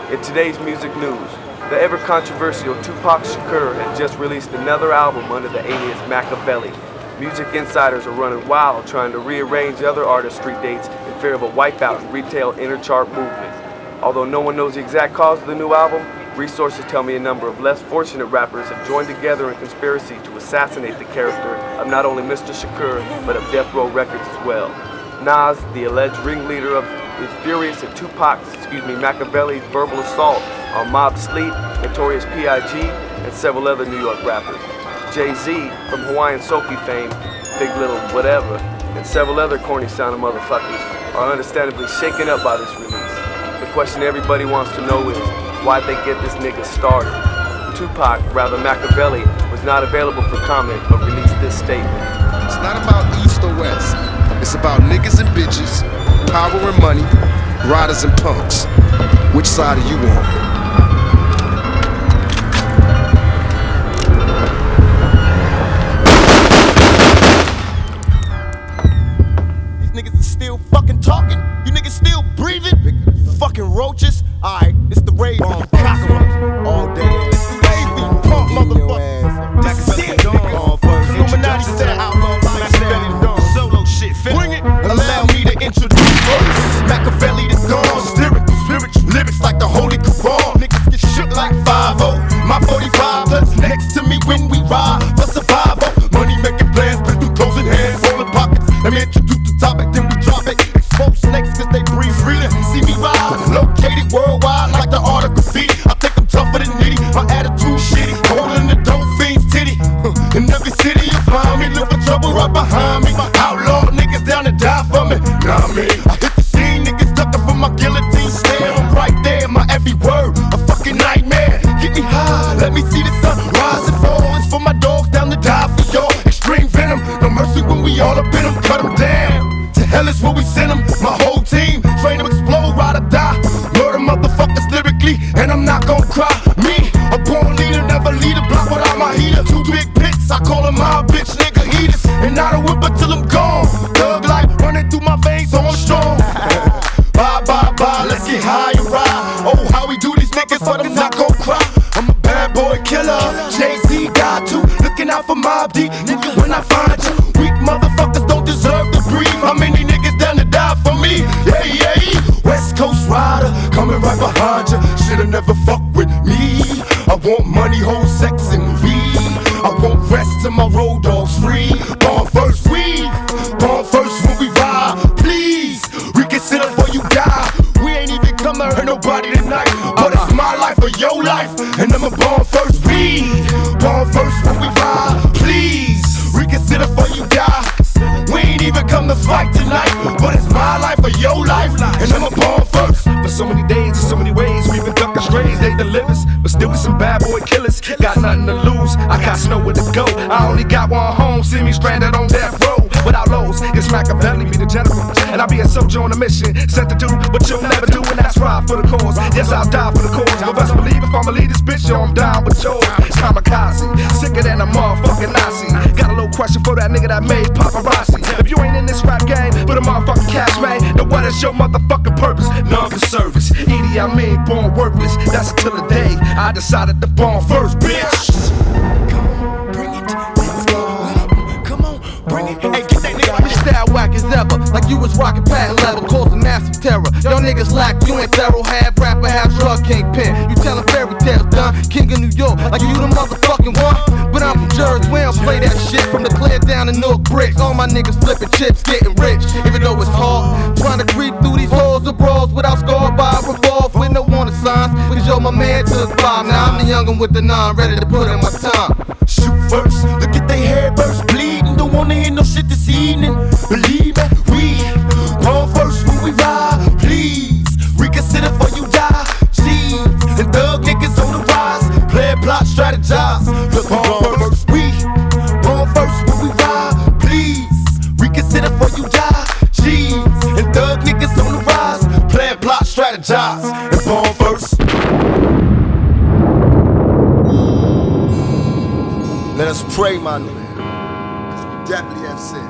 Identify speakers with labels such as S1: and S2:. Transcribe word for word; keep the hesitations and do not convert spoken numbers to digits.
S1: In today's music news, the ever-controversial Tupac Shakur has just released another album under the alias Machiavelli. Music insiders are running wild trying to rearrange other artists' street dates in fear of a wipeout in retail inner-chart movement. Although no one knows the exact cause of the new album, resources tell me a number of less fortunate rappers have joined together in conspiracy to assassinate the character of not only Mister Shakur, but of Death Row Records as well. Nas, the alleged ringleader of is furious at Tupac's, excuse me, Machiavelli's verbal assault on Mobb Sleep, Notorious P I G, and several other New York rappers. Jay-Z, from Hawaiian Sophie fame, Big Little Whatever, and several other corny sounding motherfuckers are understandably shaken up by this release. The question everybody wants to know is, why'd they get this nigga started? Tupac, rather Machiavelli, was not available for comment but released this statement.
S2: It's not about East or West. It's about niggas and bitches, power and money, riders and punks. Which side are you on?
S3: These niggas are still fucking talking? You niggas still breathing? You fucking roaches? Alright, it's the rave on cockroach all day. It's the rave beat punk motherfucker. This is it, nigga. Illuminati style outlaw lifestyle. Solo shit, bring it. Allow me to introduce first. Machiavelli the dawn, spiritual, spiritual lyrics like the Holy Quran. Niggas get shook like five oh. My forty-five plus next to me when we ride for survival. Money making plans, but through closing hands, rolling pockets. Let me introduce the topic, then we drop it. Expose snakes cause they breathe freely. See me ride, located worldwide like the art of graffiti. I think I'm tougher than nitty, my attitude shitty. Holding the dope fiend's titty. In every city you find me, look for trouble right behind me. Outlaw niggas down to die for me. Nah, me. I hit the scene, niggas ducking from my guillotine stare. I'm right there, my every word, a fucking nightmare. Get me high, let me see the sun rise and fall. It's for my dogs down to die for y'all. Extreme venom, no mercy when we all up in them, cut them down. To hell is where we send them, my whole team. Train to explode, ride or die. Murder motherfuckers lyrically, and I'm not gon' cry. Me, a born leader, never lead a block without my heater. Two big pits, I call them my bitch nigga eaters. And not a whipper till I'm gone. Thug life running through my veins, so I'm strong. Bye, bye, bye, let's get high and ride. Oh, how we do these niggas, but I'm not gon' cry. I'm a bad boy killer, Jay-Z died too. Looking out for Mobb Deep, nigga, when I find you. Weak motherfuckers don't deserve to breathe. How many niggas down to die for me? Yeah, yeah. West Coast rider, coming right behind you. Shoulda never fucked with me. I want money, hoes, sex, and weed. I won't rest till my road dogs free. Born first, we born first when we ride. Please reconsider before you die. We ain't even come to hurt nobody tonight, but it's my life or your life, and I'm a born first. We born first when we ride. Please reconsider before you die. We ain't even come to fight tonight, but it's my life or your life, and I'm a born first.
S4: For so many days and so many ways, we've been ducking strays, they delivers, but still we some bad boy killers. Got nothing to lose, I got nowhere to go. I only got one home, see me stranded on death row. Without lows, it's Machiavelli, be the general, and I'll be a soldier on a mission, sent to do what you'll never do, and that's ride for the cause. Yes, I'll die for the cause, but best believe if I'ma lead this bitch, yo, I'm down with yours. Kamikaze, sicker than a motherfucking Nazi. Got a little question for that nigga that made paparazzi. If you ain't in this rap game, but a motherfucking cash man, then what is your motherfucking purpose? None for service. Edie, I mean, born worthless. That's until the day I decided to born first, bitch.
S3: Come on, bring it, let's go up. Come on, bring it, hey, get that nigga.
S5: Style whack as ever, like you was rocking patent leather, causing massive terror. Y'all niggas lack, you ain't thorough, half rapper, half drug kingpin. You tellin' fairy tales, done, king of New York, like you the motherfucking one. But I'm from Jersey, we don't play that shit. From the clear down to Newark bricks, all my niggas flipping chips, getting rich. Even though it's hard, trying to creep through these halls of brawls without scarred by a revolve with no warning signs. Cause yo, my man took five, now I'm the youngin' with the nine, ready to put in my time.
S3: Shoot first, look at they hair burst, bleeding. Don't wanna hear no shit this evening. Believe me, we born first when we ride. Please reconsider before you die. Jeez, and thug niggas on the rise. Play, plot, strategize. Look, born first, we born first when we ride. Please reconsider before you die. Jeez, and thug niggas on the rise. Play, plot, strategize. And born first.
S2: Let us pray, my nigga. Definitely have sin.